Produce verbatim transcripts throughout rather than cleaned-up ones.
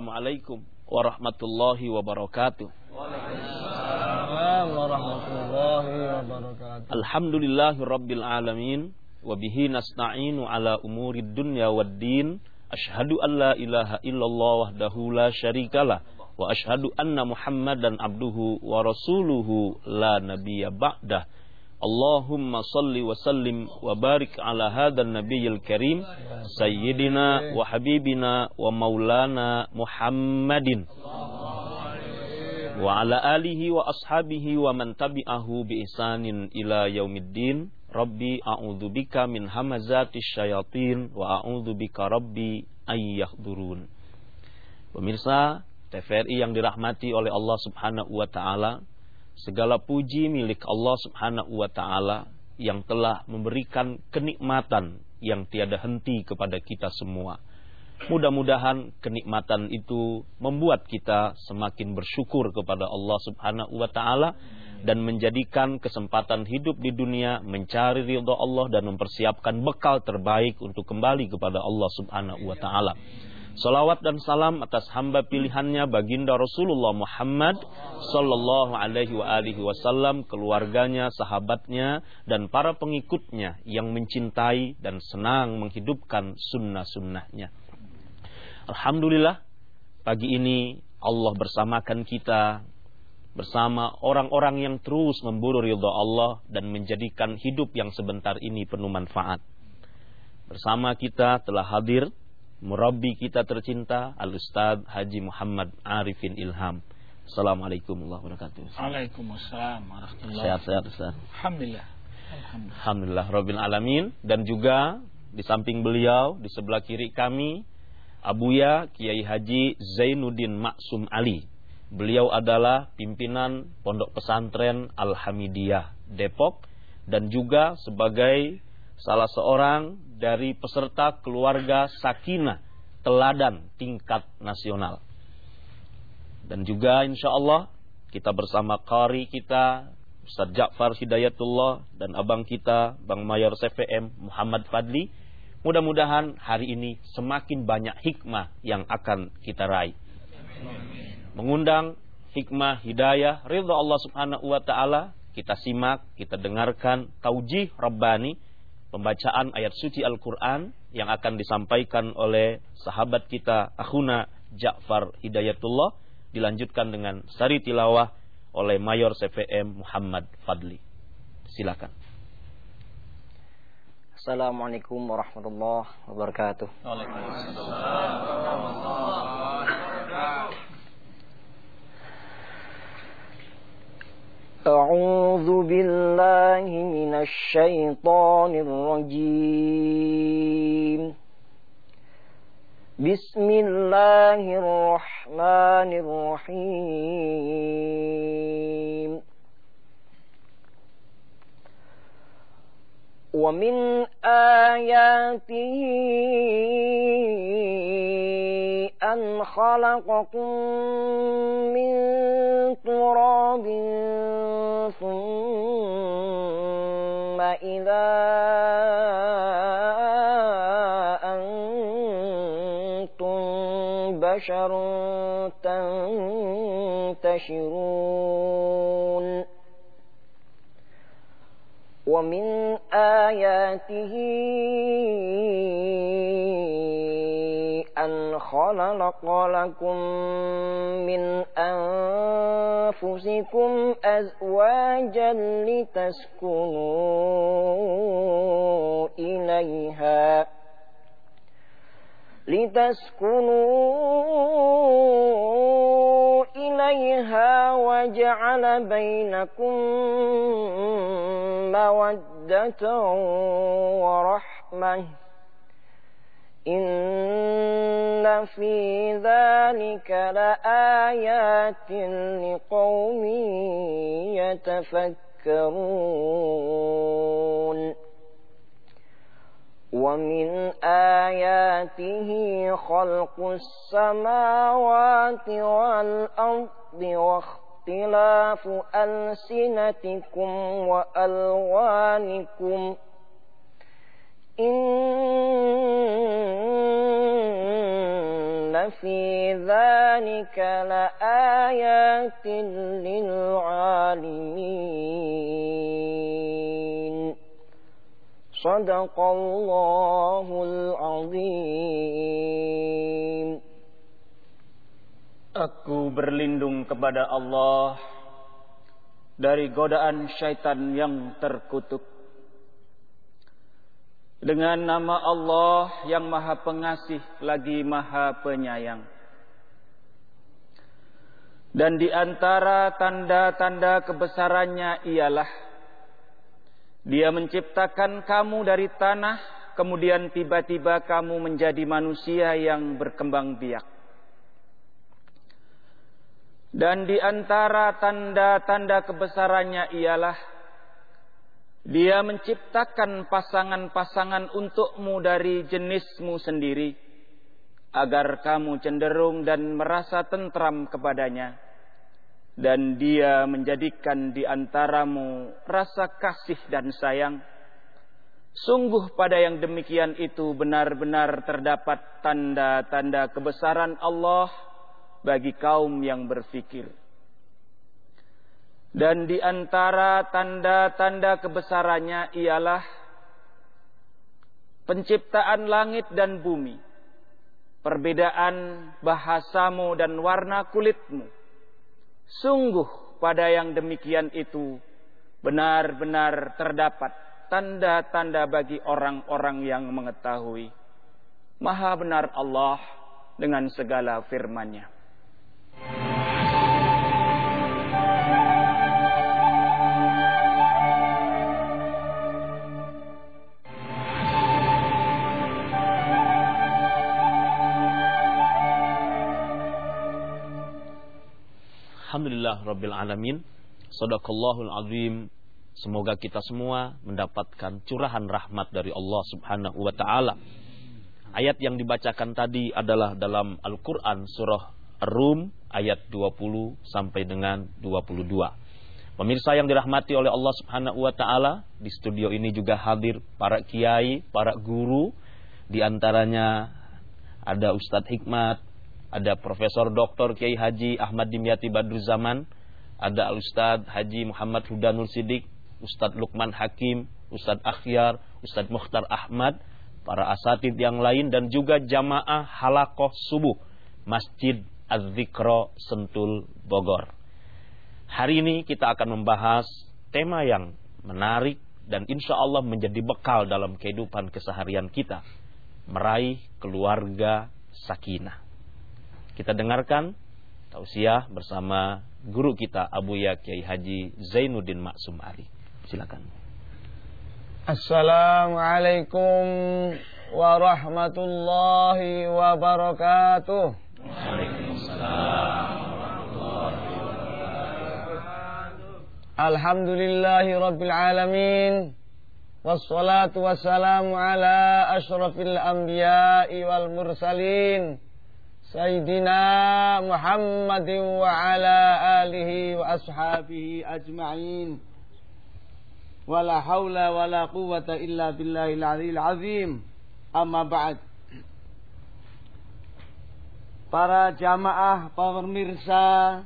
Assalamualaikum warahmatullahi wabarakatuh. Waalaikumsalam warahmatullahi wabarakatuh. Alhamdulillahirabbil alamin wa bihi nasta'inu ala umurid dunya waddin. Asyhadu an la ilaha illallah wahdahu la syarikalah wa asyhadu anna Muhammadan abduhu wa rasuluhu la nabiyya ba'dah. Allahumma salli wa sallim wa barik ala hadan nabiyil karim sayyidina wa habibina wa maulana Muhammadin wa ala alihi wa ashabihi wa man tabi'ahu bi ihsanin ila yaumiddin. Rabbi a'udzubika min hamazatis syayatin wa a'udzubika rabbi ayyahdurun. Pemirsa T V R I yang dirahmati oleh Allah Subhanahu wa taala, segala puji milik Allah Subhanahu wa taala yang telah memberikan kenikmatan yang tiada henti kepada kita semua. Mudah-mudahan kenikmatan itu membuat kita semakin bersyukur kepada Allah Subhanahu wa taala dan menjadikan kesempatan hidup di dunia mencari ridha Allah dan mempersiapkan bekal terbaik untuk kembali kepada Allah Subhanahu wa taala. Salawat dan salam atas hamba pilihannya baginda Rasulullah Muhammad sallallahu alaihi wa alihi wasallam, keluarganya, sahabatnya, dan para pengikutnya yang mencintai dan senang menghidupkan sunnah-sunnahnya. Alhamdulillah, pagi ini Allah bersamakan kita bersama orang-orang yang terus memburu ridha Allah dan menjadikan hidup yang sebentar ini penuh manfaat. Bersama kita telah hadir murabbi kita tercinta Al-Ustaz Haji Muhammad Arifin Ilham. Assalamualaikum warahmatullahi wabarakatuh. Waalaikumsalam warahmatullahi. Sehat-sehat Ustaz. Alhamdulillah. Alhamdulillah. Alhamdulillah Rabbil Alamin. Dan juga di samping beliau, di sebelah kiri kami, Abuya Kiai Haji Zainuddin Maksum Ali. Beliau adalah pimpinan Pondok Pesantren Al-Hamidiyah Depok dan juga sebagai salah seorang dari peserta keluarga Sakinah Teladan tingkat nasional. Dan juga insya Allah kita bersama qari kita Ustaz Ja'far Hidayatullah dan abang kita Bang Mayor C V M Muhammad Fadli. Mudah-mudahan hari ini semakin banyak hikmah yang akan kita raih. Mengundang hikmah hidayah ridha Allah Subhanahu wa taala, kita simak, kita dengarkan taujih Rabbani, pembacaan ayat suci Al-Quran yang akan disampaikan oleh sahabat kita Akhuna Ja'far Hidayatullah, dilanjutkan dengan sari tilawah oleh Mayor C V M Muhammad Fadli. Silakan. Assalamualaikum warahmatullahi wabarakatuh. Waalaikumsalam warahmatullahi wabarakatuh. أعوذ بالله من الشيطان الرجيم. بسم الله الرحمن الرحيم. ومن آياته أن خلقكم من تراب ثم إذا أنتم بشر تنتشرون. ومن آياته أن خلق لكم من أنفسكم أزواجا لتسكنوا إليها لتسكنوا إليها وجعل بينكم مودة ورحمة إن في ذلك لآيات لقوم يتفكرون. ومن آياته خلق السماوات والأرض واختلاف ألسنتكم وألوانكم إن في ذلك لآيات للعالمين صدق الله العظيم. Aku berlindung kepada Allah dari godaan syaitan yang terkutuk. Dengan nama Allah yang Maha Pengasih lagi Maha Penyayang. Dan di antara tanda-tanda kebesarannya ialah Dia menciptakan kamu dari tanah, kemudian tiba-tiba kamu menjadi manusia yang berkembang biak. Dan di antara tanda-tanda kebesarannya ialah Dia menciptakan pasangan-pasangan untukmu dari jenismu sendiri, agar kamu cenderung dan merasa tentram kepadanya. Dan Dia menjadikan di antaramu rasa kasih dan sayang. Sungguh pada yang demikian itu benar-benar terdapat tanda-tanda kebesaran Allah bagi kaum yang berfikir. Dan di antara tanda-tanda kebesarannya ialah penciptaan langit dan bumi, perbedaan bahasamu dan warna kulitmu. Sungguh pada yang demikian itu benar-benar terdapat tanda-tanda bagi orang-orang yang mengetahui. Maha benar Allah dengan segala firman-Nya. Alhamdulillah Rabbil Alamin. Sadaqallahul Azim. Semoga kita semua mendapatkan curahan rahmat dari Allah Subhanahu wa ta'ala. Ayat yang dibacakan tadi adalah dalam Al-Quran surah Ar-Rum ayat dua puluh sampai dengan dua puluh dua. Pemirsa yang dirahmati oleh Allah Subhanahu wa ta'ala, di studio ini juga hadir para kiai, para guru. Di antaranya ada Ustadz Hikmat, ada Profesor Doktor Kiai Haji Ahmad Dimyati Badruzzaman, ada Ustadz Haji Muhammad Hudanul Sidik, Ustadz Lukman Hakim, Ustadz Akhyar, Ustadz Mukhtar Ahmad, para asatid yang lain, dan juga jamaah halaqah subuh Masjid Az-Zikra Sentul Bogor. Hari ini kita akan membahas tema yang menarik dan insya Allah menjadi bekal dalam kehidupan keseharian kita, meraih keluarga sakinah. Kita dengarkan tausiah bersama guru kita Abuya Kiai Haji Zainuddin Maksum Ali. Silakan. Assalamualaikum warahmatullahi wabarakatuh. Waalaikumsalam warahmatullahi wabarakatuh. Alhamdulillahi rabbil alamin. Wassalatu wassalamu ala asyrafil anbiya'i wal mursalin, Sayyidina Muhammadin wa ala alihi wa ashabihi ajma'in. Wa la hawla wa la quwwata illa billahil aliyil azim. Amma ba'd. Para jamaah, para pemirsa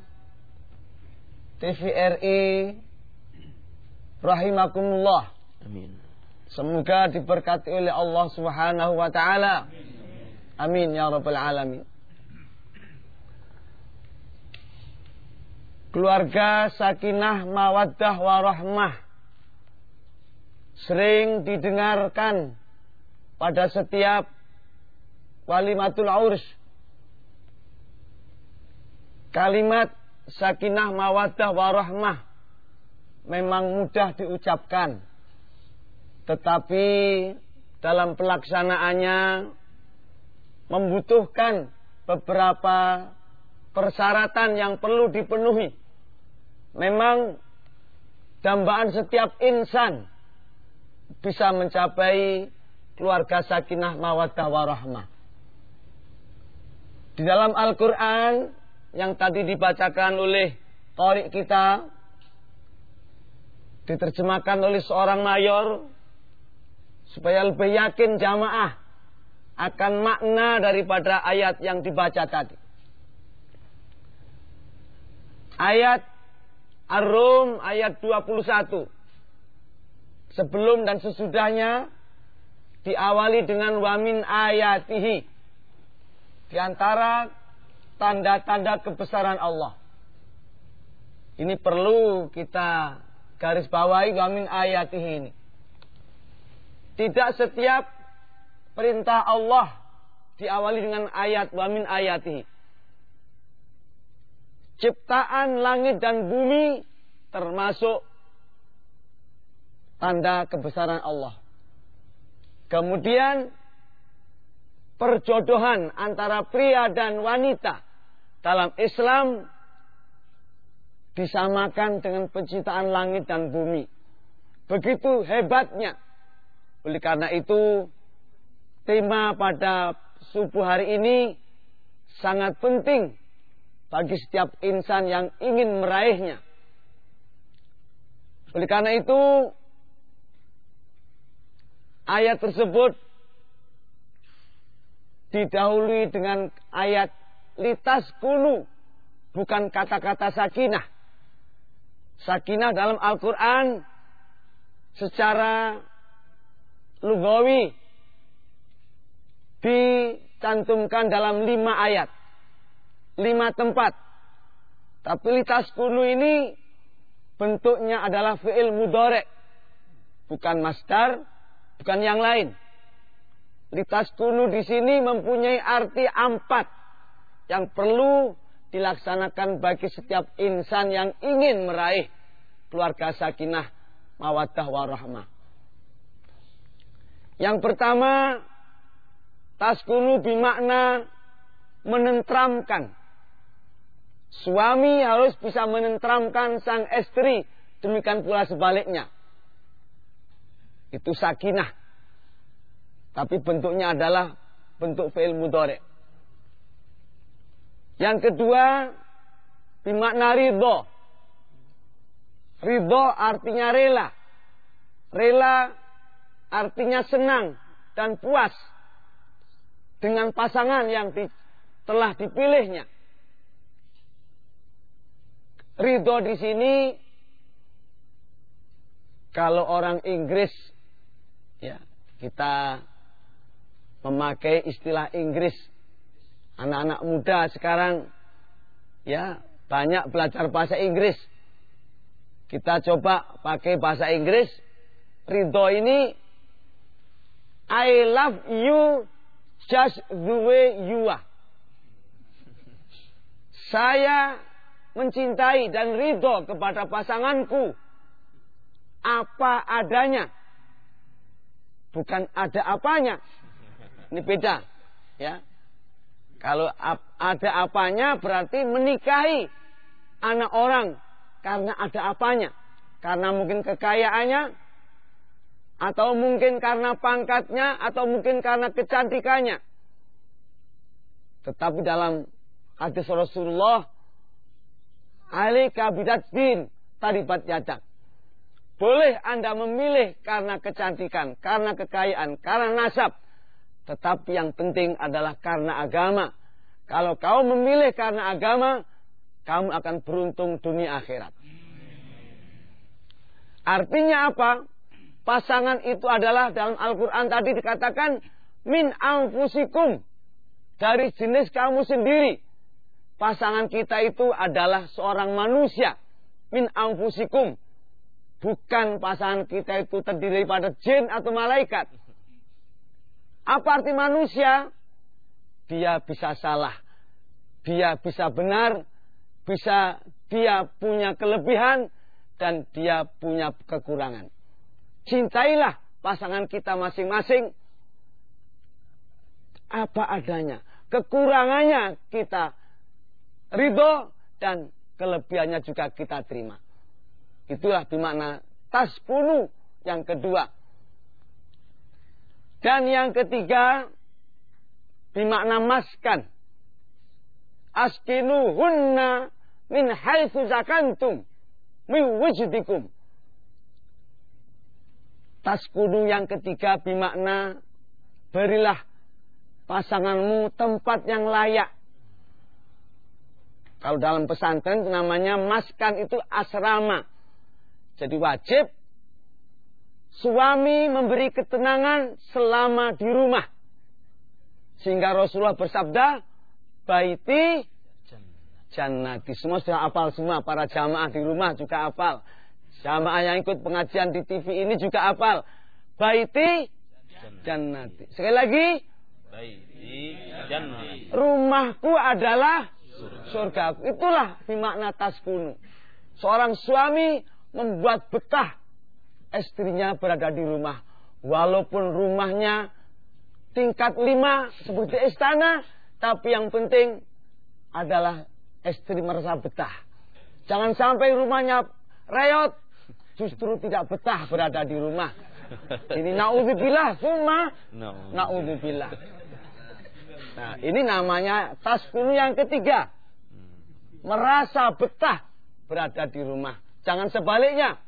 T V R I rahimakumullah. Amin. Semoga diberkati oleh Allah Subhanahu wa taala. Amin ya rabbal alamin. Keluarga sakinah mawaddah warahmah sering didengarkan pada setiap walimatul urs. Kalimat sakinah mawaddah warahmah memang mudah diucapkan, tetapi dalam pelaksanaannya membutuhkan beberapa persyaratan yang perlu dipenuhi. Memang dambaan setiap insan bisa mencapai keluarga sakinah mawaddah warahmah. Di dalam Al-Quran yang tadi dibacakan oleh qari kita, diterjemahkan oleh seorang mayor supaya lebih yakin jamaah akan makna daripada ayat yang dibaca tadi. Ayat Ar-Rum ayat dua puluh satu. Sebelum dan sesudahnya diawali dengan wamin ayatihi. Di antara tanda-tanda kebesaran Allah. Ini perlu kita garis bawahi wamin ayatihi ini. Tidak setiap perintah Allah diawali dengan ayat wamin ayatihi. Ciptaan langit dan bumi termasuk tanda kebesaran Allah. Kemudian perjodohan antara pria dan wanita dalam Islam disamakan dengan penciptaan langit dan bumi. Begitu hebatnya. Oleh karena itu, tema pada subuh hari ini sangat penting bagi setiap insan yang ingin meraihnya. Oleh karena itu, ayat tersebut didahului dengan ayat litaskunu, bukan kata-kata sakinah. Sakinah dalam Al-Quran secara lugawi dicantumkan dalam lima ayat, lima tempat. Tapi litaskunu ini bentuknya adalah fi'il mudhari', bukan masdar, bukan yang lain. Litaskunu di sini mempunyai arti empat yang perlu dilaksanakan bagi setiap insan yang ingin meraih keluarga sakinah, mawaddah, warahmah. Yang pertama, taskunu bermakna menentramkan. Suami harus bisa menentramkan sang istri, demikian pula sebaliknya. Itu sakinah. Tapi bentuknya adalah bentuk fi'il mudhari'. Yang kedua, bermakna ridho. Ridho artinya rela. Rela artinya senang dan puas dengan pasangan yang di, telah dipilihnya. Ridho di sini, kalau orang Inggris, ya kita memakai istilah Inggris. Anak-anak muda sekarang ya banyak belajar bahasa Inggris. Kita coba pakai bahasa Inggris. Ridho ini, I love you just the way you are. Saya mencintai dan ridho kepada pasanganku apa adanya, bukan ada apanya. Ini beda, ya. Kalau ada apanya berarti menikahi anak orang karena ada apanya, karena mungkin kekayaannya, atau mungkin karena pangkatnya, atau mungkin karena kecantikannya. Tetapi dalam hadis Rasulullah, alaika bidatin taribat yadak. Boleh Anda memilih karena kecantikan, karena kekayaan, karena nasab. Tetapi yang penting adalah karena agama. Kalau kau memilih karena agama, kamu akan beruntung dunia akhirat. Artinya apa? Pasangan itu adalah dalam Al-Quran tadi dikatakan min anfusikum, dari jenis kamu sendiri. Pasangan kita itu adalah seorang manusia. Min anfusikum. Bukan pasangan kita itu terdiri daripada jin atau malaikat. Apa arti manusia? Dia bisa salah, dia bisa benar, bisa dia punya kelebihan, dan dia punya kekurangan. Cintailah pasangan kita masing-masing apa adanya. Kekurangannya kita ridho, dan kelebihannya juga kita terima. Itulah bermakna taskunu yang kedua. Dan yang ketiga, bermakna maskan. Askinu hunna min haitsu zakantum min wujdikum. Taskunu yang ketiga bermakna berilah pasanganmu tempat yang layak. Kalau dalam pesantren namanya maskan, itu asrama. Jadi wajib suami memberi ketenangan selama di rumah. Sehingga Rasulullah bersabda, baiti jannati. Semua sudah hafal semua, para jamaah di rumah juga hafal. Jamaah yang ikut pengajian di T V ini juga hafal. Baiti jannati. Sekali lagi, baiti jannati. Rumahku adalah surga. Itulah bermakna taskunu. Seorang suami membuat betah istrinya berada di rumah. Walaupun rumahnya tingkat lima seperti istana, tapi yang penting adalah istri merasa betah. Jangan sampai rumahnya reot, justru tidak betah berada di rumah. Ini naudzubillah, summa naudzubillah. Nah, ini namanya taskunu yang ketiga. Merasa betah berada di rumah. Jangan sebaliknya.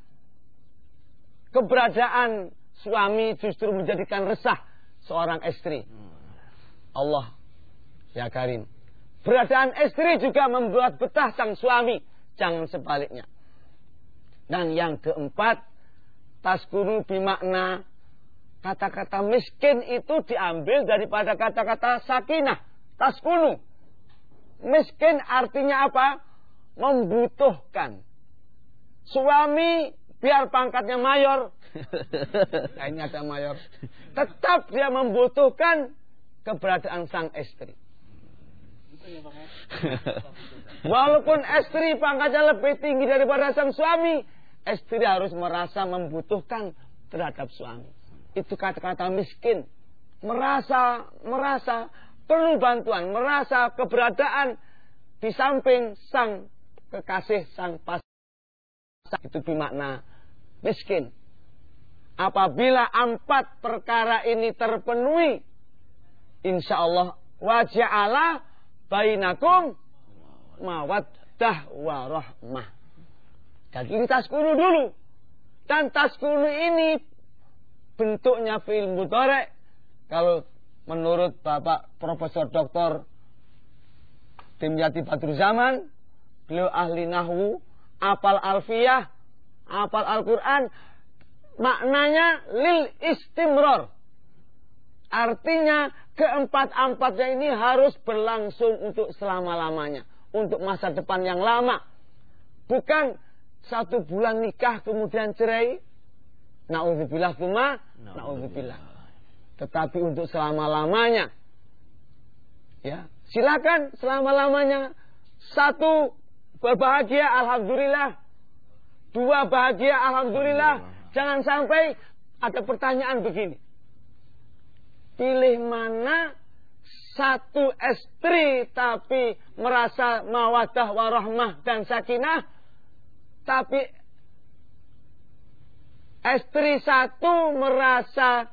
Keberadaan suami justru menjadikan resah seorang istri. Allah ya Karim. Beradaan istri juga membuat betah sang suami. Jangan sebaliknya. Dan yang keempat, taskunu bimakna, kata-kata miskin itu diambil daripada kata-kata sakinah. Taskunu. Miskin artinya apa? Membutuhkan. Suami biar pangkatnya mayor. Nah, ini ada mayor. Tetap dia membutuhkan keberadaan sang istri. Walaupun istri pangkatnya lebih tinggi daripada sang suami, istri harus merasa membutuhkan terhadap suami. Itu kata-kata miskin. Merasa, merasa perlu bantuan, merasa keberadaan di samping sang kekasih, sang pasangan. Itu bermakna miskin. Apabila empat perkara ini terpenuhi, insya Allah waja'ala bainakum mawaddah warahmah. Jadi ini taskunu dulu. Dan taskunu ini bentuknya fi'il mudhari'. Kalau menurut Bapak Profesor Doktor Dimyati Badruzaman, beliau ahli nahwu, apal alfiyah, apal Al-Quran, maknanya lil istimror. Artinya keempat-empatnya ini harus berlangsung untuk selama-lamanya, untuk masa depan yang lama. Bukan satu bulan nikah kemudian cerai. Na'udzubillah kuma, na'udzubillah. Tetapi untuk selama-lamanya. Ya, silakan selama-lamanya. Satu, berbahagia, alhamdulillah. Dua, bahagia, alhamdulillah. Jangan sampai ada pertanyaan begini. Pilih mana satu istri tapi merasa mawaddah warahmah dan sakinah, tapi istri satu merasa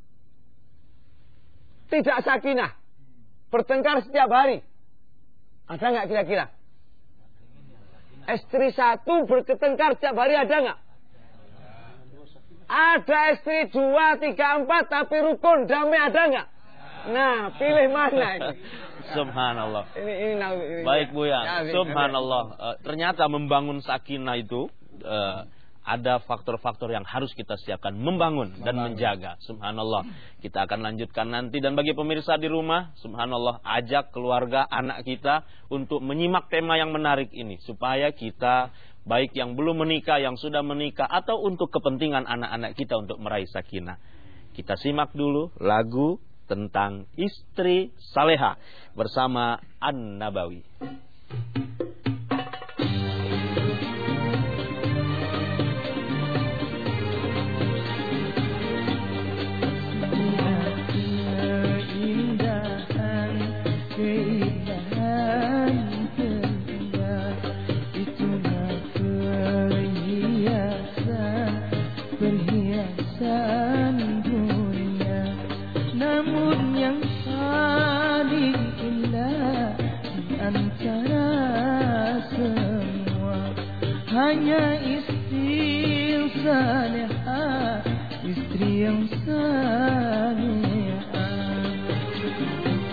tidak sakinah, bertengkar setiap hari. Ada nggak kira-kira? Istri satu bertengkar setiap hari, ada nggak? Ada istri dua, tiga, empat tapi rukun, damai, ada nggak? Nah, pilih mana ini? Subhanallah. Ini, ini, ini, Baik Bu ya. ya Subhanallah. Uh, ternyata membangun sakinah itu uh, ada faktor-faktor yang harus kita siapkan, membangun dan menjaga. Subhanallah. Kita akan lanjutkan nanti. Dan bagi pemirsa di rumah, subhanallah, ajak keluarga, anak kita untuk menyimak tema yang menarik ini, supaya kita, baik yang belum menikah, yang sudah menikah, atau untuk kepentingan anak-anak kita untuk meraih sakinah. Kita simak dulu lagu tentang istri saleha bersama An-Nabawi. Hanya istri yang salihah, istri yang salihah.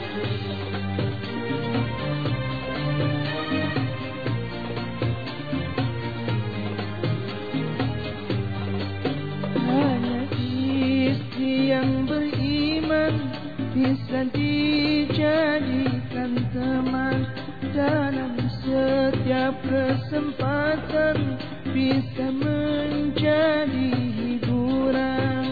bisa dijadikan teman dalam setiap kesempatan, bisa menjadi hiburan.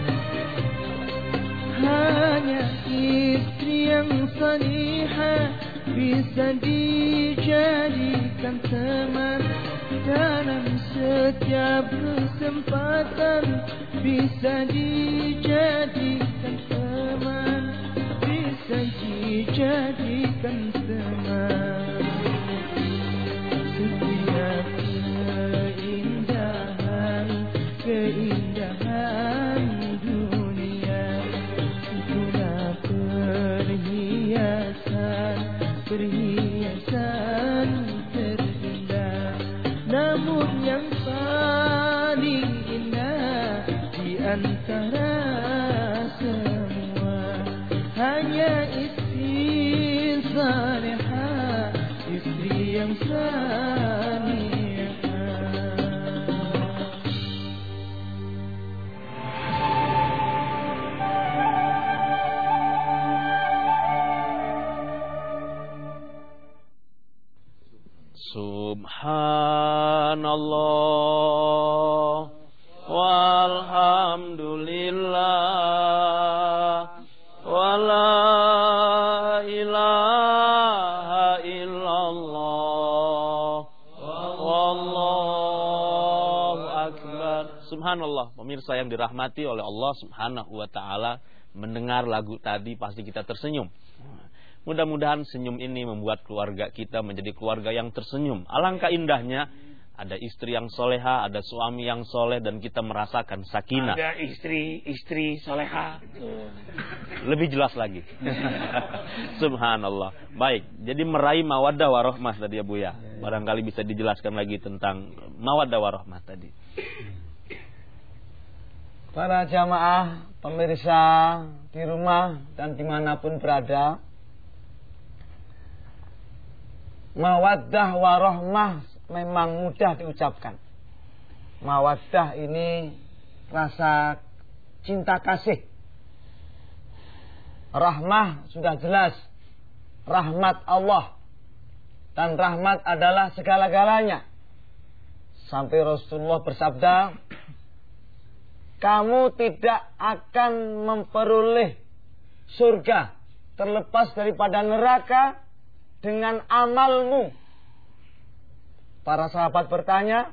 Hanya istri yang salihah bisa dijadikan teman dalam setiap kesempatan, bisa dijadikan teman, bisa dijadikan teman. Setiap keindahan, keindahan dunia itulah perhiasan, perhiasan terindah. Namun yang paling indah di antara semua hanya istri salihah, istri yang salihah. Subhanallah walhamdulillah wala ilaha illallah wallahu akbar. Subhanallah. Pemirsa yang dirahmati oleh Allah Subhanahu wa taala, mendengar lagu tadi pasti kita tersenyum. Mudah-mudahan senyum ini membuat keluarga kita menjadi keluarga yang tersenyum. Alangkah indahnya ada istri yang soleha, ada suami yang soleh, dan kita merasakan sakinah. Ada istri-istri soleha. Lebih jelas lagi. Subhanallah. Baik, jadi meraih mawaddah warahmah tadi ya Bu ya. Barangkali bisa dijelaskan lagi tentang mawaddah warahmah tadi. Para jamaah, pemirsa di rumah dan dimanapun berada, mawaddah warahmah memang mudah diucapkan. Mawaddah ini rasa cinta kasih. Rahmah sudah jelas, rahmat Allah. Dan rahmat adalah segala-galanya. Sampai Rasulullah bersabda, kamu tidak akan memperoleh surga terlepas daripada neraka dengan amalmu. Para sahabat bertanya,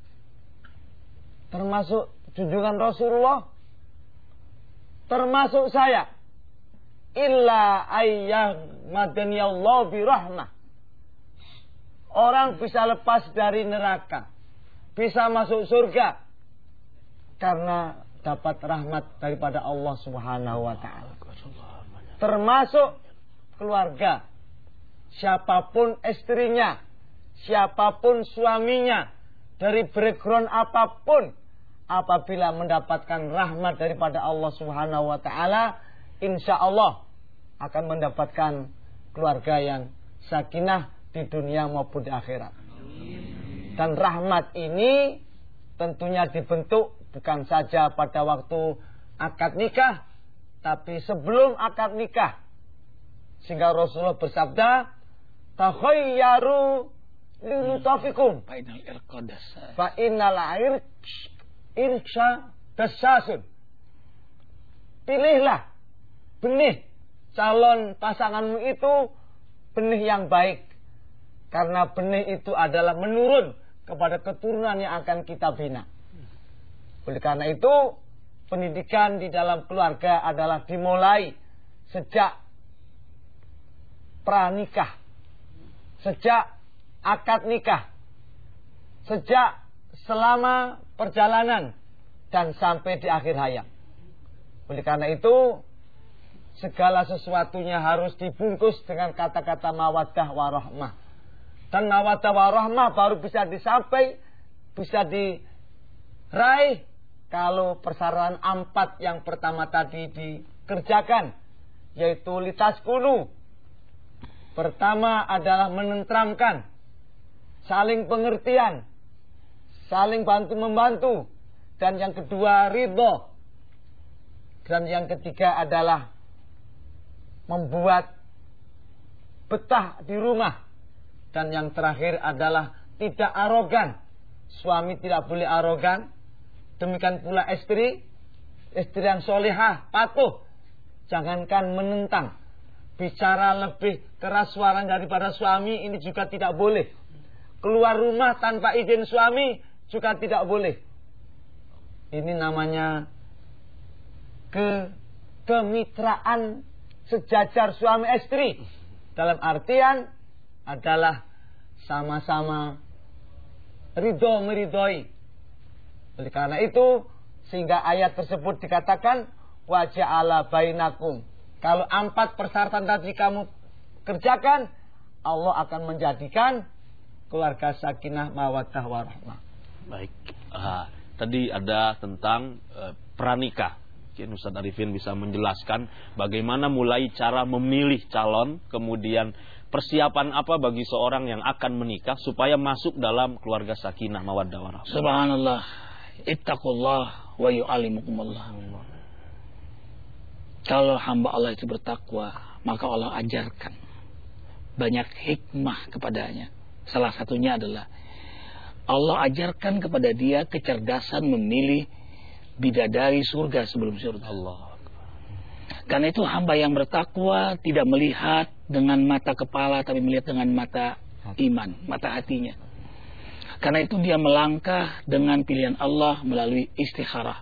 termasuk junjungan Rasulullah, termasuk saya, illa ayyahmadaniyallahu birahmah. Orang bisa lepas dari neraka, bisa masuk surga karena dapat rahmat daripada Allah Subhanahu wa taala. Termasuk keluarga, siapapun istrinya, siapapun suaminya, dari background apapun, apabila mendapatkan rahmat daripada Allah Subhanahu wa taala, insya Allah akan mendapatkan keluarga yang sakinah di dunia maupun di akhirat. Dan rahmat ini tentunya dibentuk bukan saja pada waktu akad nikah, tapi sebelum akad nikah. Sehingga Rasulullah bersabda, takhayyaru lilutafikum fa innal irsha dasasun. Pilihlah benih calon pasanganmu itu benih yang baik, karena benih itu adalah menurun kepada keturunan yang akan kita bina. Oleh karena itu, pendidikan di dalam keluarga adalah dimulai sejak pranikah, sejak akad nikah, sejak selama perjalanan dan sampai di akhir hayat. Oleh karena itu, segala sesuatunya harus dibungkus dengan kata-kata mawaddah warahmah. Dan mawaddah warahmah baru bisa disampai, bisa diraih kalau persyaratan empat yang pertama tadi dikerjakan, yaitu litaskunu. Pertama adalah menenteramkan, saling pengertian, saling bantu-membantu. Dan yang kedua ridho. Dan yang ketiga adalah membuat betah di rumah. Dan yang terakhir adalah tidak arogan. Suami tidak boleh arogan. Demikian pula istri, istri yang solehah, patuh. Jangankan menentang, bicara lebih keras suara daripada suami, ini juga tidak boleh. Keluar rumah tanpa izin suami juga tidak boleh. Ini namanya ke kemitraan sejajar suami istri. Dalam artian adalah sama-sama ridho meridhoi. Oleh karena itu sehingga ayat tersebut dikatakan wa ja'ala bainakum. Kalau empat persyaratan tadi kamu kerjakan, Allah akan menjadikan keluarga sakinah mawaddah warahmah. Baik. Ah, tadi ada tentang uh, pranikah. Mungkin Ustaz Arifin bisa menjelaskan bagaimana mulai cara memilih calon, kemudian persiapan apa bagi seorang yang akan menikah supaya masuk dalam keluarga sakinah mawaddah warahmah. Subhanallah. Ittaqullah wa yu'allimukumullah. Kalau hamba Allah itu bertakwa, maka Allah ajarkan banyak hikmah kepadanya. Salah satunya adalah Allah ajarkan kepada dia kecerdasan memilih bidadari surga sebelum surga. Allah. Karena itu hamba yang bertakwa tidak melihat dengan mata kepala, tapi melihat dengan mata iman, mata hatinya. Karena itu dia melangkah dengan pilihan Allah melalui istikharah.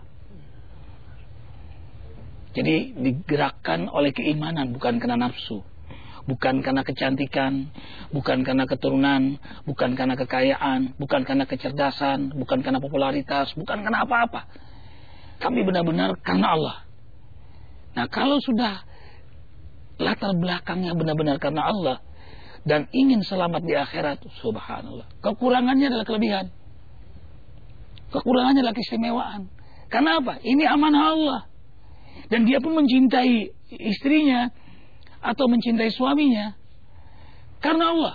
Jadi digerakkan oleh keimanan, bukan karena nafsu, bukan karena kecantikan, bukan karena keturunan, bukan karena kekayaan, bukan karena kecerdasan, bukan karena popularitas, bukan karena apa-apa. Kami benar-benar karena Allah. Nah, kalau sudah latar belakangnya benar-benar karena Allah dan ingin selamat di akhirat, subhanallah, kekurangannya adalah kelebihan, kekurangannya adalah keistimewaan. Karena apa? Ini amanah Allah. Dan dia pun mencintai istrinya atau mencintai suaminya karena Allah.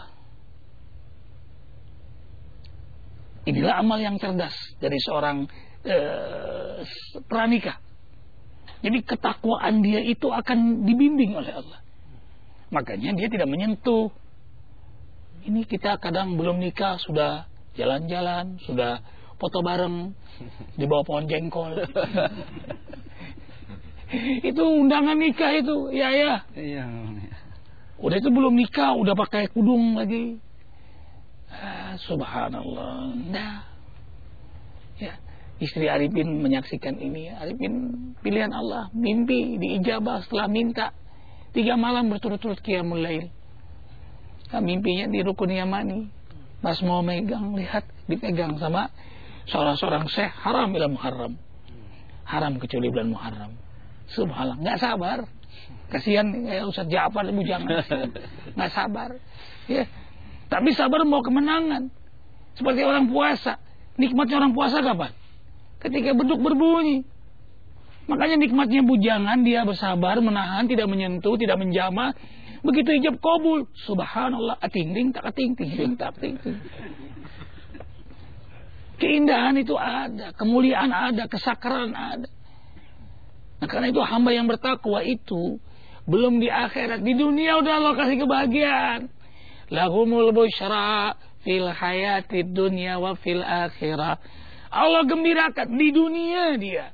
Inilah amal yang cerdas dari seorang eh, pranikah. Jadi ketakwaan dia itu akan dibimbing oleh Allah. Makanya dia tidak menyentuh. Ini kita kadang belum nikah sudah jalan-jalan, sudah foto bareng di bawah pohon jengkol. Itu undangan nikah itu, ya ya. Iya. Udah itu belum nikah, udah pakai kudung lagi. Ah, subhanallah. Nah, ya, istri Arifin menyaksikan ini. Arifin pilihan Allah, mimpi diijabah setelah minta. Tiga malam berturut-turut qiyamul lail. Nah, mimpinya di rukun yamani. Pas mau megang, lihat dipegang sama seorang-seorang syekh. Haram ila muharram. Haram kecuali bulan Muharram. Subhanallah, nggak sabar. Kasihan ya, Ustaz Ja'far ibu jangan. Nggak sabar. Ya. Tapi sabar mau kemenangan. Seperti orang puasa. Nikmatnya orang puasa kapan? Ketika beduk berbunyi. Makanya nikmatnya bujangan, dia bersabar, menahan, tidak menyentuh, tidak menjamah. Begitu ijab kabul, subhanallah, ating ting tak ating ting ting tak ting ting. Keindahan itu ada, kemuliaan ada, kesakaran ada. Nah, karena itu hamba yang bertakwa itu belum di akhirat, di dunia udah Allah kasih kebahagiaan. Lahumul busyra fil hayatid dunya wa fil akhirah. Allah gembirakan di dunia dia.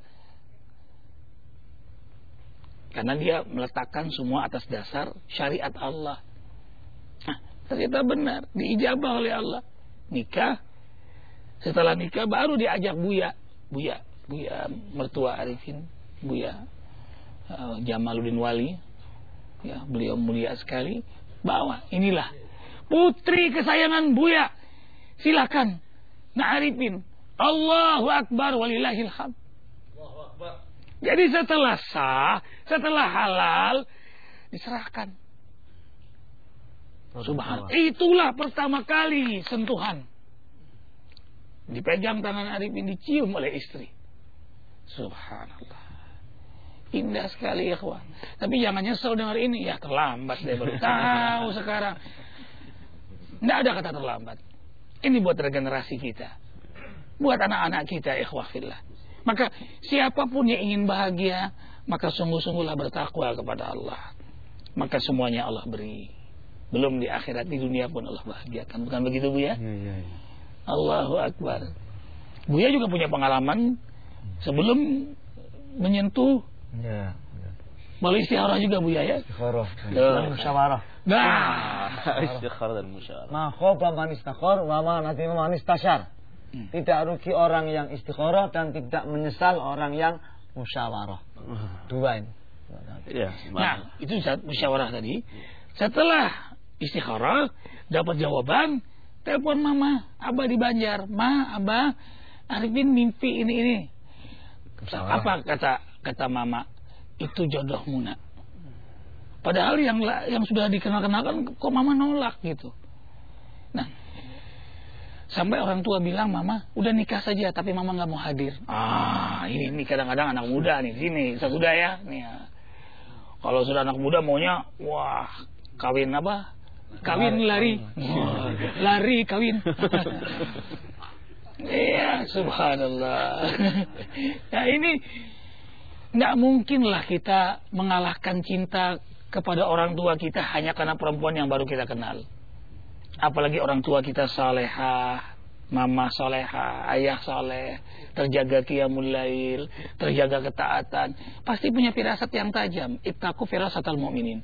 Karena dia meletakkan semua atas dasar syariat Allah. Nah, ternyata benar, diijabah oleh Allah. Nikah, setelah nikah baru diajak Buya, Buya, Buya mertua Arifin, Buya uh, Jamaluddin Wali, ya beliau mulia sekali. Bawa, inilah putri kesayangan Buya. Silakan, Nah Arifin, Allahu Akbar walillahil hamd. Jadi setelah sah, setelah halal, diserahkan. Subhanallah. Itulah pertama kali sentuhan. Dipegang tangan Arifin, dicium oleh istri. Subhanallah. Indah sekali ya kawan. Tapi jangan nyesel dengar ini. Ya terlambat deh, baru tahu sekarang. Tidak ada kata terlambat. Ini buat regenerasi kita. Buat anak-anak kita, ikhwah fillah. Maka siapapun yang ingin bahagia, maka sungguh-sungguhlah bertakwa kepada Allah. maka semuanya Allah beri. Belum di akhirat, di dunia pun Allah bahagiakan. Bukan begitu, Buya? Ya, ya, ya. Allahu Akbar. Buya juga punya pengalaman sebelum menyentuh Ya, ya. malah istikharah juga, Buya, ya. Istikharah. Ya. Musyawarah. Nah, Istikharah dan musyawarah. Ma khaba man istakhar wa ma nadima man istasyar. Hmm. Tidak rugi orang yang istikharah dan tidak menyesal orang yang musyawarah. Dua ini. Iya. nah itu saat musyawarah tadi. Setelah istikharah dapat jawaban, telepon mama, abah di Banjar. Ma, abah, Arifin mimpi ini ini. Apa kata kata mama? Itu jodohmu, nak. Padahal yang yang sudah dikenal-kenalkan kok mama nolak gitu. Nah, sampai orang tua bilang, mama udah nikah saja, tapi mama nggak mau hadir. Ah, ini ini kadang-kadang anak muda nih sini, sudah ya. Nih ya. Kalau sudah anak muda maunya, wah, kawin apa? Kawin lari, wah, lari kawin. Iya, subhanallah. Nah ini nggak mungkinlah kita mengalahkan cinta kepada orang tua kita hanya karena perempuan yang baru kita kenal. Apalagi orang tua kita salehah, mama salehah, ayah saleh, terjaga qiyamul lail, terjaga ketaatan, pasti punya firasat yang tajam. Ittaqu firasatal mu'minin.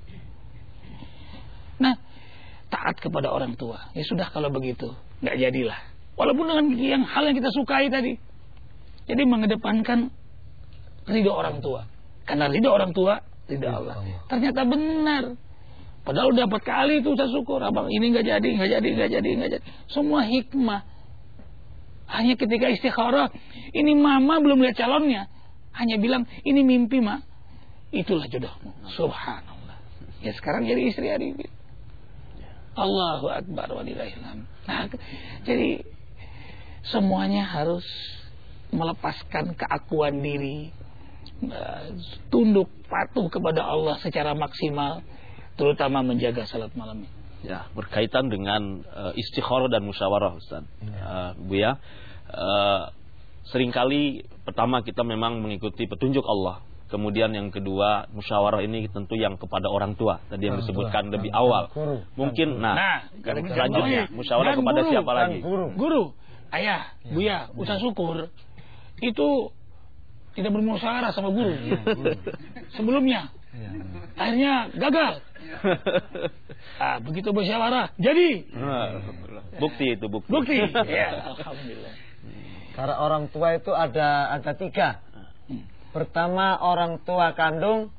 Nah, taat kepada orang tua. Ya sudah kalau begitu, nggak jadilah. Walaupun dengan yang hal yang kita sukai tadi. Jadi mengedepankan ridho orang tua. Karena ridho orang tua, ridho Allah. Ternyata benar. Padahal udah dapat kali itu saya syukur. Abang ini nggak jadi, nggak jadi, nggak jadi, nggak jadi. Semua hikmah. Hanya ketika istikharah, ini mama belum lihat calonnya, hanya bilang ini mimpi, mak. Itulah jodohmu. Subhanallah. Ya sekarang jadi istri Arifin. Allahu Akbar walillahil hamd. Nah, jadi semuanya harus melepaskan keakuan diri, tunduk patuh kepada Allah secara maksimal, terutama menjaga salat malamnya. Ya, berkaitan dengan uh, istikharah dan musyawarah, Ustaz. Uh, Buya, uh, seringkali pertama kita memang mengikuti petunjuk Allah. Kemudian yang kedua, musyawarah ini tentu yang kepada orang tua. Tadi yang disebutkan lebih awal. Mungkin, nah, nah selanjutnya musyawarah kepada guru, siapa lagi? Guru, guru, ayah, ya, Buya, Ustaz syukur itu tidak bermusyawarah sama guru. Ya, guru. Sebelumnya, ya, akhirnya gagal. Ah, begitu musyawarah, jadi. Bukti itu bukti. Bukti. Ya, alhamdulillah. Karena orang tua itu ada ada tiga. Pertama orang tua kandung,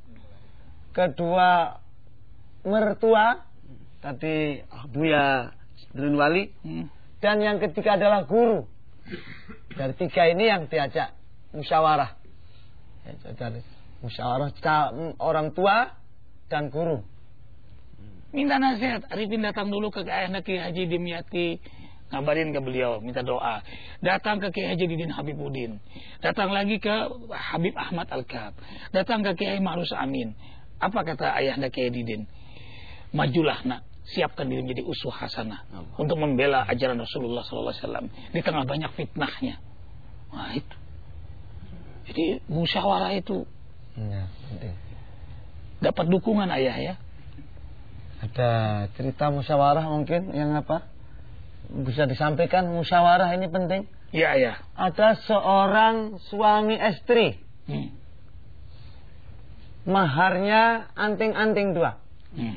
kedua mertua, tadi Buya Nurul Wali, hmm. dan yang ketiga adalah guru. Dari tiga ini yang diajak musyawarah. Dari musyawarah orang tua dan guru. Minta nasihat. Arifin datang dulu ke ayah Kiai Haji Dimyati, ngabarin ke beliau, minta doa. Datang ke Kiai Haji Didin Habibuddin. Datang lagi ke Habib Ahmad Al-Kab. Datang ke Kiai Ma'ruf Amin. Apa kata ayahanda Kiai Didin? Majulah nak, siapkan diri menjadi uswah hasanah Allah. Untuk membela ajaran Rasulullah sallallahu alaihi wasallam di tengah banyak fitnahnya. Wah itu. Jadi musyawarah itu ya, dapat dukungan ayah ya. Ada cerita musyawarah mungkin yang apa? Bisa disampaikan musyawarah ini penting. Iya, iya. Ada seorang suami istri. Hmm. Maharnya anting-anting dua. Hmm.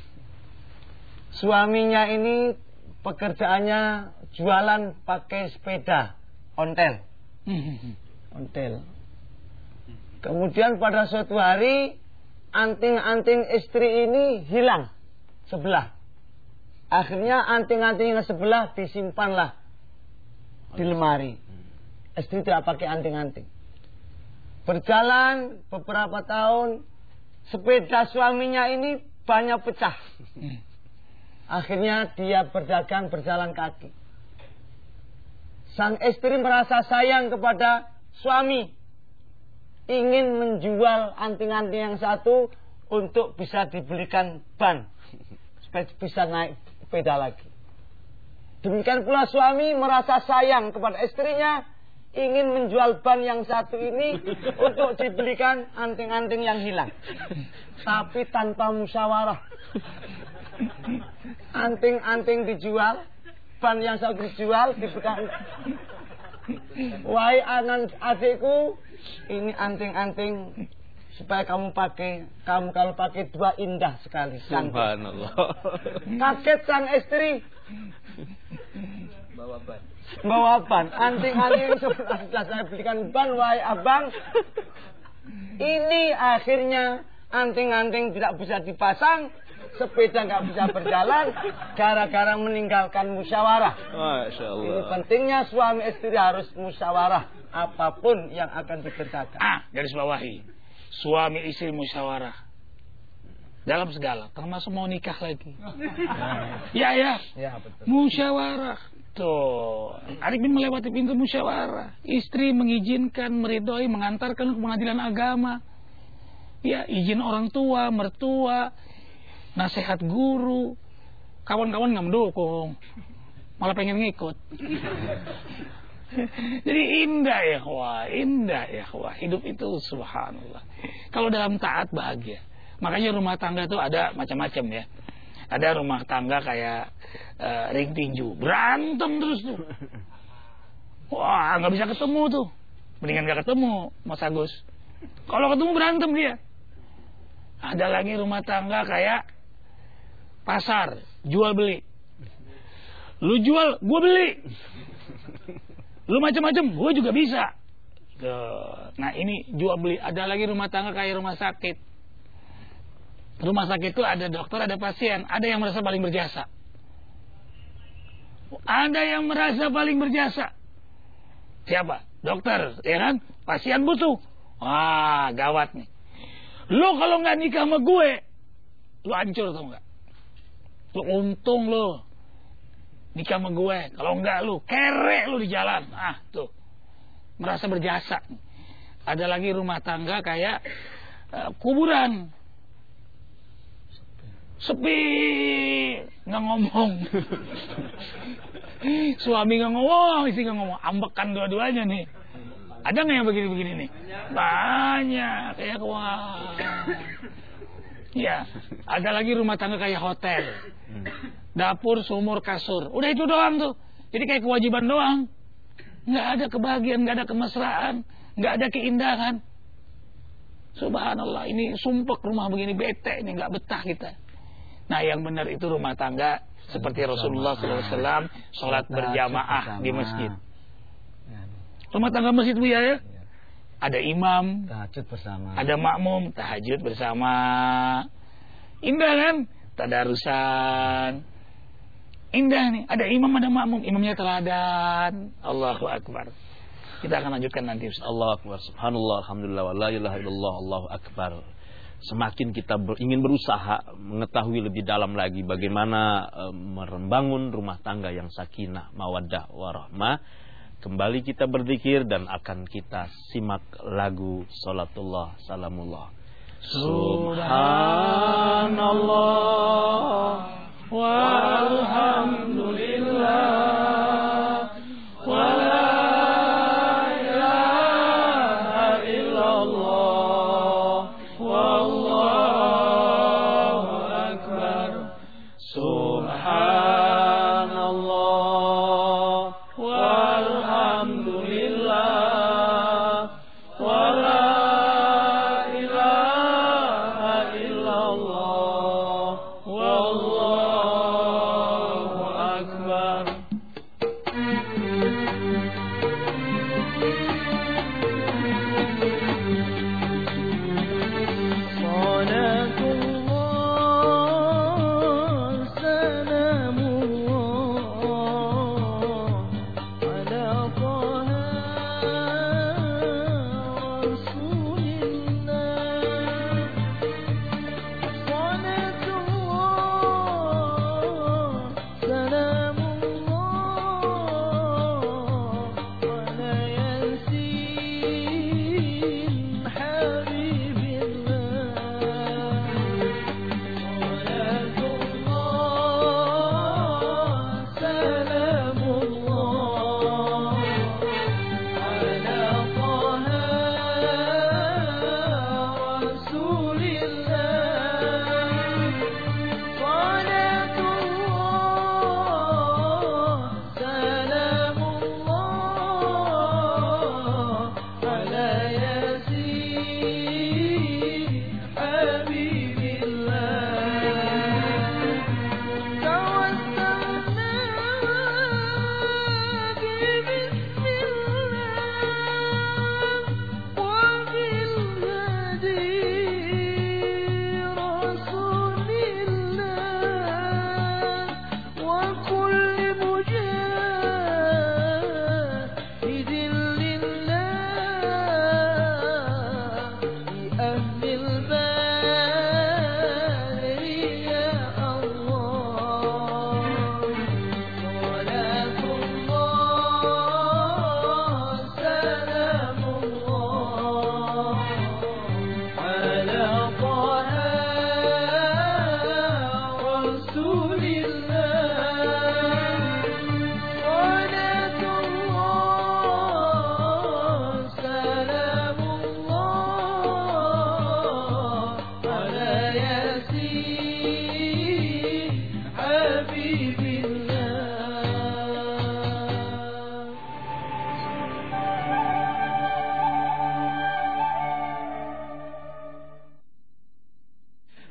Suaminya ini pekerjaannya jualan pakai sepeda ontel. Hmm. Ontel. Kemudian pada suatu hari anting-anting istri ini hilang sebelah. Akhirnya anting-anting yang sebelah disimpanlah di lemari. Istri tidak pakai anting-anting. Berjalan beberapa tahun, sepeda suaminya ini banyak pecah. Akhirnya dia berdagang berjalan kaki. Sang istri merasa sayang kepada suami, ingin menjual anting-anting yang satu untuk bisa dibelikan ban supaya bisa naik sepeda lagi. Demikian pula suami merasa sayang kepada istrinya, ingin menjual ban yang satu ini untuk dibelikan anting-anting yang hilang. Tapi tanpa musyawarah. Anting-anting dijual, ban yang satu dijual, diberikan. Wahai anak adikku, ini anting-anting supaya kamu pakai. Kamu kalau pakai dua indah sekali. Subhanallah. Kaget sang istri. Bawa ban. Bawa ban. Anting-anting sudah saya belikan ban, wahai abang. Ini akhirnya anting-anting tidak bisa dipasang, sepeda nggak bisa berjalan, gara-gara meninggalkan musyawarah. Masya Allah. Ini pentingnya suami istri harus musyawarah apapun yang akan dikerjakan. Ah, garis bawahi. Suami istri musyawarah dalam segala, termasuk mau nikah lagi. Ya ya. Ya betul. Musyawarah. Tuh, Arifin melewati pintu musyawarah. Istri mengizinkan, meridhoi, mengantarkan ke pengadilan agama. Ya, izin orang tua, mertua, nasihat guru, kawan-kawan nggak mendukung, malah pengen ngikut. Jadi indah ya, wah indah ya, wah hidup itu subhanallah. Kalau dalam taat bahagia. Makanya rumah tangga itu ada macam-macam ya. Ada rumah tangga kayak uh, ring tinju, berantem terus tuh. Wah nggak bisa ketemu tuh, mendingan nggak ketemu Mas Agus. Kalau ketemu berantem dia. Ada lagi rumah tangga kayak pasar, jual beli. Lu jual, gua beli. Lu macam-macam, gua juga bisa. Nah ini jual beli. Ada lagi rumah tangga kayak rumah sakit. Rumah sakit itu ada dokter, ada pasien. Ada yang merasa paling berjasa. Ada yang merasa paling berjasa. Siapa? Dokter, ya kan? Pasien butuh. Wah, gawat nih. Lo kalau nggak nikah sama gue, lo hancur tau nggak? Lo untung lo nikah sama gue. Kalau nggak lo kere lo di jalan. Ah tuh, merasa berjasa. Ada lagi rumah tangga kayak uh, kuburan. Sepi, nggak ngomong. Suami nggak ngomong, istri nggak ngomong, ambekan dua-duanya nih. Ada nggak yang begini-begini nih? Banyak, kayak wah. Ya, ada lagi rumah tangga kayak hotel, dapur, sumur, kasur. Udah itu doang tuh. Jadi kayak kewajiban doang. Nggak ada kebahagiaan, nggak ada kemesraan, nggak ada keindahan. Subhanallah, ini sumpek rumah begini, bete ini, nggak betah kita. Nah yang benar itu rumah tangga seperti Rasulullah shallallahu alaihi wasallam sholat berjamaah di masjid. Rumah tangga masjid bu ya, ya? Ada imam, Tahajud bersama. Ada makmum, tahajud bersama. Indah kan? Tadarusan. Indah nih. Ada imam, ada makmum. Imamnya teladan. Allahu Akbar. Kita akan lanjutkan nanti. Allahu Akbar. Subhanallah. Alhamdulillah. Wa la ilaha illallah. Allahu Akbar. Semakin kita ber, ingin berusaha mengetahui lebih dalam lagi bagaimana e, membangun rumah tangga yang sakinah, mawaddah, warahmah. Kembali kita berzikir dan akan kita simak lagu Salatullah Salamullah. Subhanallah walhamdulillah wa la ilaha illallah wallahu akbar. Subhanallah walhamdulillah wa la ilaha illallah wallahu akbar.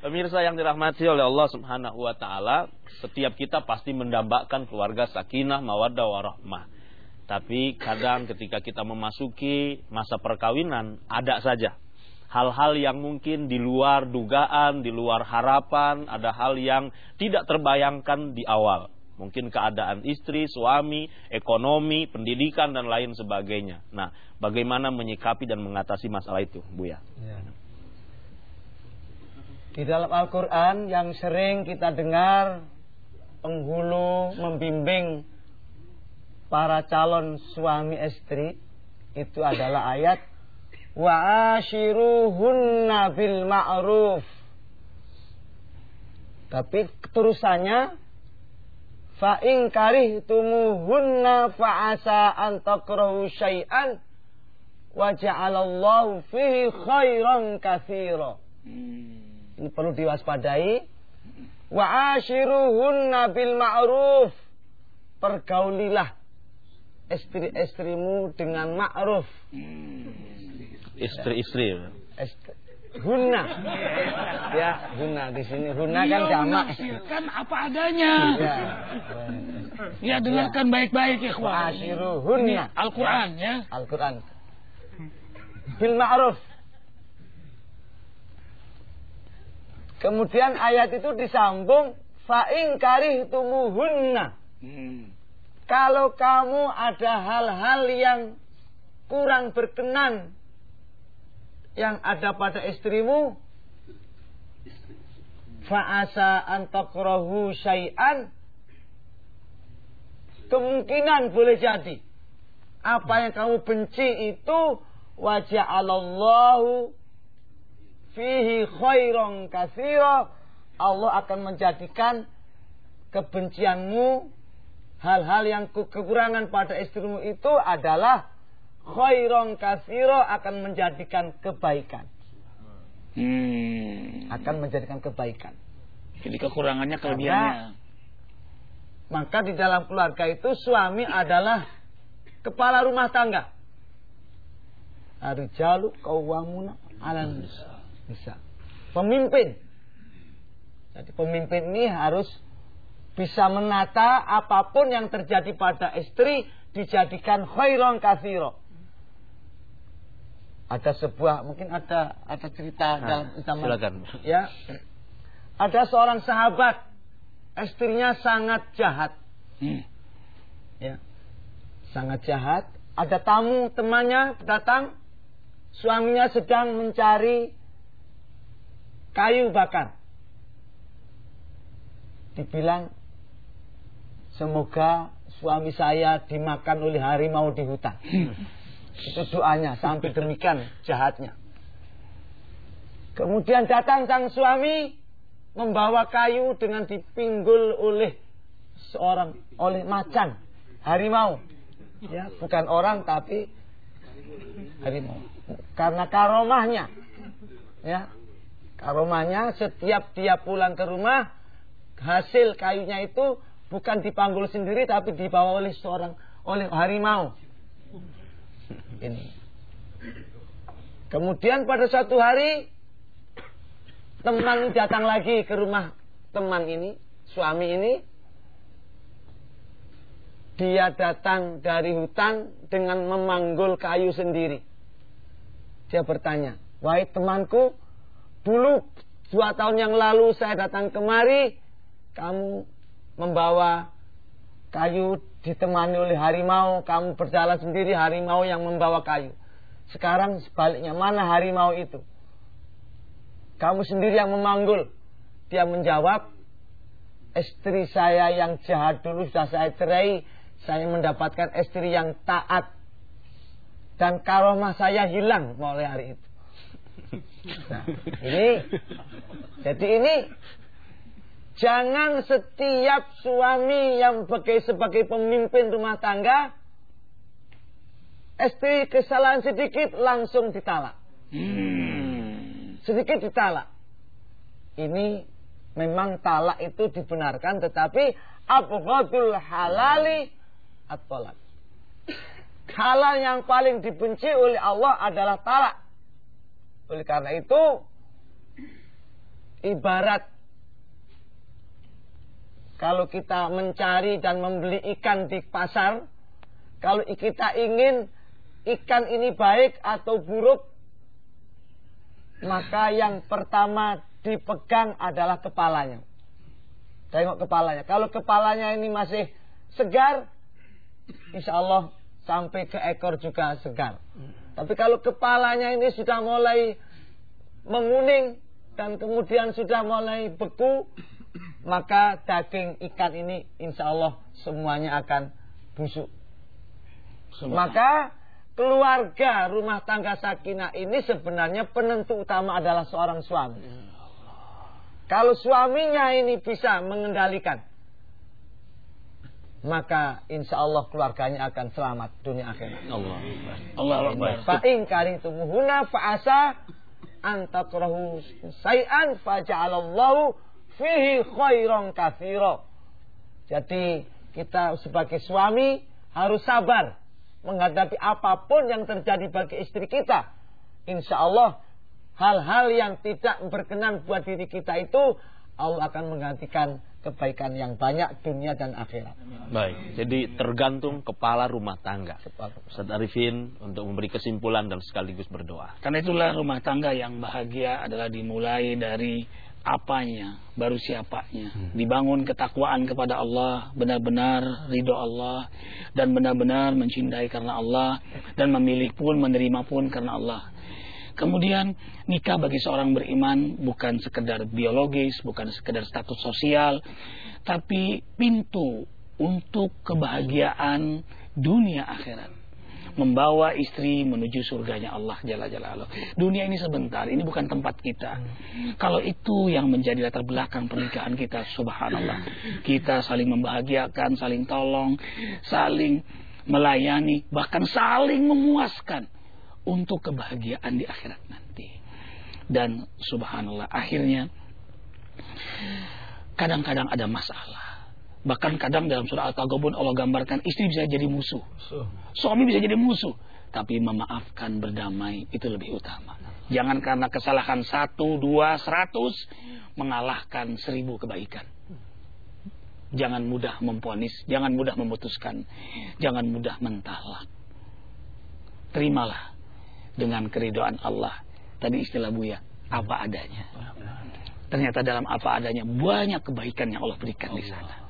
Pemirsa yang dirahmati oleh Allah Subhanahu wa taala, setiap kita pasti mendambakan keluarga sakinah, mawaddah, warahmah. Tapi kadang ketika kita memasuki masa perkawinan, ada saja hal-hal yang mungkin di luar dugaan, di luar harapan, ada hal yang tidak terbayangkan di awal. Mungkin keadaan istri, suami, ekonomi, pendidikan, dan lain sebagainya. Nah, bagaimana menyikapi dan mengatasi masalah itu, Buya? Ya. Di dalam Al-Quran yang sering kita dengar penghulu membimbing para calon suami istri, itu adalah ayat wa ashiruhunna bil ma'ruf. Tapi terusannya fa in karihtumuhunna fa asa an takrahu syai'an wa ja'alallahu fihi khairan katsira. Ini perlu diwaspadai. Wa ashiruhunna bil ma'ruf. Pergaulilah istri-istrimu dengan ma'ruf. Istri-istri. Hunna. Ya, hunna di sini. Hunna kan jamak. Kan apa adanya. Ya. Ya, dengarkan baik-baik ya, ikhwan. Wa ashiruhunna. Al-Qur'an ya. Al-Qur'an. Bil ma'ruf. Kemudian ayat itu disambung fa in karihtumuhunna. Hmm. Kalau kamu ada hal-hal yang kurang berkenan yang ada pada istrimu, fa asa an takrahu syai'an, kemungkinan boleh jadi apa yang kamu benci itu wa ja'alallahu fihi khairan katsira, Allah akan menjadikan kebencianmu, hal-hal yang kekurangan pada istrimu itu adalah khairan katsira, akan menjadikan kebaikan. Hmm. Akan menjadikan kebaikan. Jadi kekurangannya kelebihannya. Maka di dalam keluarga itu suami adalah kepala rumah tangga. Ar-rijalu qawwamuna 'alan nisa. Bisa. Pemimpin. Jadi pemimpin ini harus bisa menata apapun yang terjadi pada istri dijadikan khairan katsira. Ada sebuah, mungkin ada ada cerita nah, dalam zaman. Silakan. Ya. Ada seorang sahabat, istrinya sangat jahat. Hmm. Ya. Sangat jahat. Ada tamu temannya datang, suaminya sedang mencari kayu bakar. Dibilang, semoga suami saya dimakan oleh harimau di hutan. Itu doanya, sampai demikian jahatnya. Kemudian datang sang suami membawa kayu dengan dipinggul oleh seorang, oleh macan, harimau. Ya, bukan orang tapi harimau. Karena karomahnya. Ya. Karomahnya setiap dia pulang ke rumah, hasil kayunya itu bukan dipanggul sendiri tapi dibawa oleh seorang, oleh harimau. Ini. Kemudian pada suatu hari teman datang lagi ke rumah teman ini, suami ini. Dia datang dari hutan dengan memanggul kayu sendiri. Dia bertanya, wahai temanku, dulu dua tahun yang lalu saya datang kemari, kamu membawa kayu ditemani oleh harimau, kamu berjalan sendiri, harimau yang membawa kayu. Sekarang sebaliknya, mana harimau itu? Kamu sendiri yang memanggul. Dia menjawab, istri saya yang jahat dulu sudah saya cerai, saya mendapatkan istri yang taat, dan karomah saya hilang mulai hari itu. Nah, ini, jadi ini jangan setiap suami yang sebagai, sebagai pemimpin rumah tangga, istri kesalahan sedikit langsung ditalak. Hmm. Sedikit ditalak. Ini memang talak itu dibenarkan, tetapi abghadul halali at-talaq. Halal yang paling dibenci oleh Allah adalah talak. Oleh karena itu, ibarat kalau kita mencari dan membeli ikan di pasar, kalau kita ingin ikan ini baik atau buruk, maka yang pertama dipegang adalah kepalanya. Tengok kepalanya. Kalau kepalanya ini masih segar, insya Allah sampai ke ekor juga segar. Tapi kalau kepalanya ini sudah mulai menguning dan kemudian sudah mulai beku, maka daging ikan ini insya Allah semuanya akan busuk. Maka keluarga rumah tangga sakinah ini sebenarnya penentu utama adalah seorang suami. Kalau suaminya ini bisa mengendalikan, maka insya Allah keluarganya akan selamat dunia akhirat. Allah Allah Akbar. Fa'in karitumuhuna fa'asa antakrahu say'an faja'alallahu fihi khairan katsira. Jadi kita sebagai suami harus sabar menghadapi apapun yang terjadi bagi istri kita. Insya Allah hal-hal yang tidak berkenan buat diri kita itu Allah akan menggantikan kebaikan yang banyak dunia dan akhirat. Baik, jadi tergantung kepala rumah tangga. Ustaz Arifin untuk memberi kesimpulan dan sekaligus berdoa. Karena itulah rumah tangga yang bahagia adalah dimulai dari apanya, baru siapanya. Hmm. Dibangun ketakwaan kepada Allah, benar-benar ridho Allah, dan benar-benar mencintai karena Allah, dan memilih pun, menerima pun karena Allah. Kemudian nikah bagi seorang beriman bukan sekedar biologis, bukan sekedar status sosial, tapi pintu untuk kebahagiaan dunia akhirat. Membawa istri menuju surganya Allah Jalla Jalaluh. Dunia ini sebentar, ini bukan tempat kita. Kalau itu yang menjadi latar belakang pernikahan kita, subhanallah, kita saling membahagiakan, saling tolong, saling melayani, bahkan saling memuaskan untuk kebahagiaan di akhirat nanti. Dan subhanallah, akhirnya kadang-kadang ada masalah. Bahkan kadang dalam surah Al-Taghabun Allah gambarkan istri bisa jadi musuh, suami bisa jadi musuh, tapi memaafkan, berdamai itu lebih utama. Jangan karena kesalahan satu, dua, seratus mengalahkan seribu kebaikan. Jangan mudah memponis, jangan mudah memutuskan, jangan mudah mentalak. Terimalah dengan keridhaan Allah. Tadi istilah Buya, apa adanya. Ternyata dalam apa adanya banyak kebaikan yang Allah berikan di sana.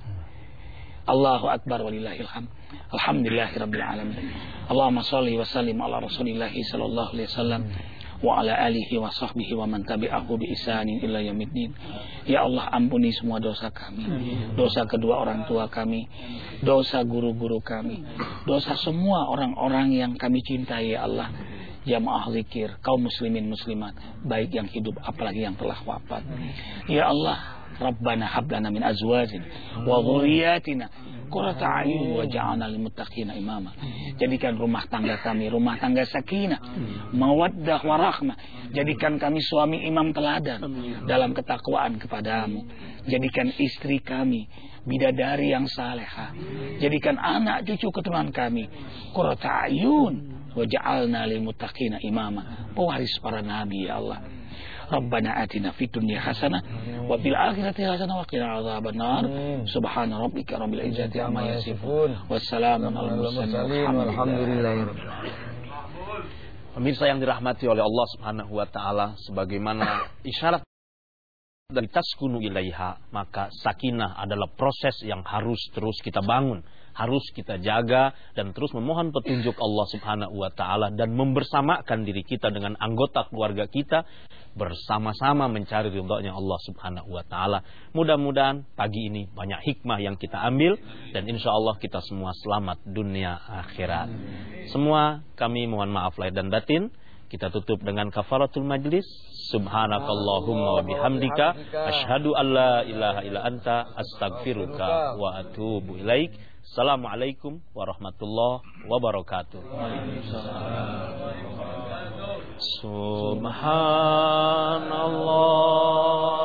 Allahu Akbar walillahil hamd. Alhamdulillahirabbil alamin. Allahumma shalli wa sallim ala Rasulillah sallallahu alaihi wasallam wa ala alihi wa sahbihi wa man tabi'ahu bi ihsanin ila yaumiddin. Ya Allah, ampuni semua dosa kami, dosa kedua orang tua kami, dosa guru-guru kami, dosa semua orang-orang yang kami cintai ya Allah. Jamaah zikir, kaum muslimin muslimat, baik yang hidup apalagi yang telah wafat. Ya Allah, Rabbana hab lana min azwajina wa dhurriyyatina qurrata a'yun waj'alna lil muttaqina imama. Jadikan rumah tangga kami rumah tangga sakinah, mawaddah warahmah. Jadikan kami suami imam teladan dalam ketakwaan kepadamu. Jadikan istri kami bidadari yang salehah. Jadikan anak cucu keturunan kami qurrata a'yun waj'alna lil muttaqina imama, pewaris para nabi ya Allah. Rabbana atina fid dunya hasanah wa fil akhirati hasanah wa qina adzabannar. Subhana rabbika rabbil izzati amma yasifun. Wassalamun alal mursalin walhamdulillahirabbil alamin. Pemirsa yang dirahmati oleh Allah Subhanahu wa taala, sebagaimana isyarat dari taskunu ilaiha, maka sakinah adalah proses yang harus terus kita bangun, harus kita jaga, dan terus memohon petunjuk Allah Subhanahu wa taala dan membersamakan diri kita dengan anggota keluarga kita bersama-sama mencari ridhonya Allah Subhanahu wa taala. Mudah-mudahan pagi ini banyak hikmah yang kita ambil dan insya Allah kita semua selamat dunia akhirat. Semua kami mohon maaf lahir dan batin. Kita tutup dengan kafaratul majlis. Subhanakallahumma wa bihamdika asyhadu an la ilaha illa anta astaghfiruka wa atubu ilaik. Assalamualaikum warahmatullahi wabarakatuh. Subhanallah.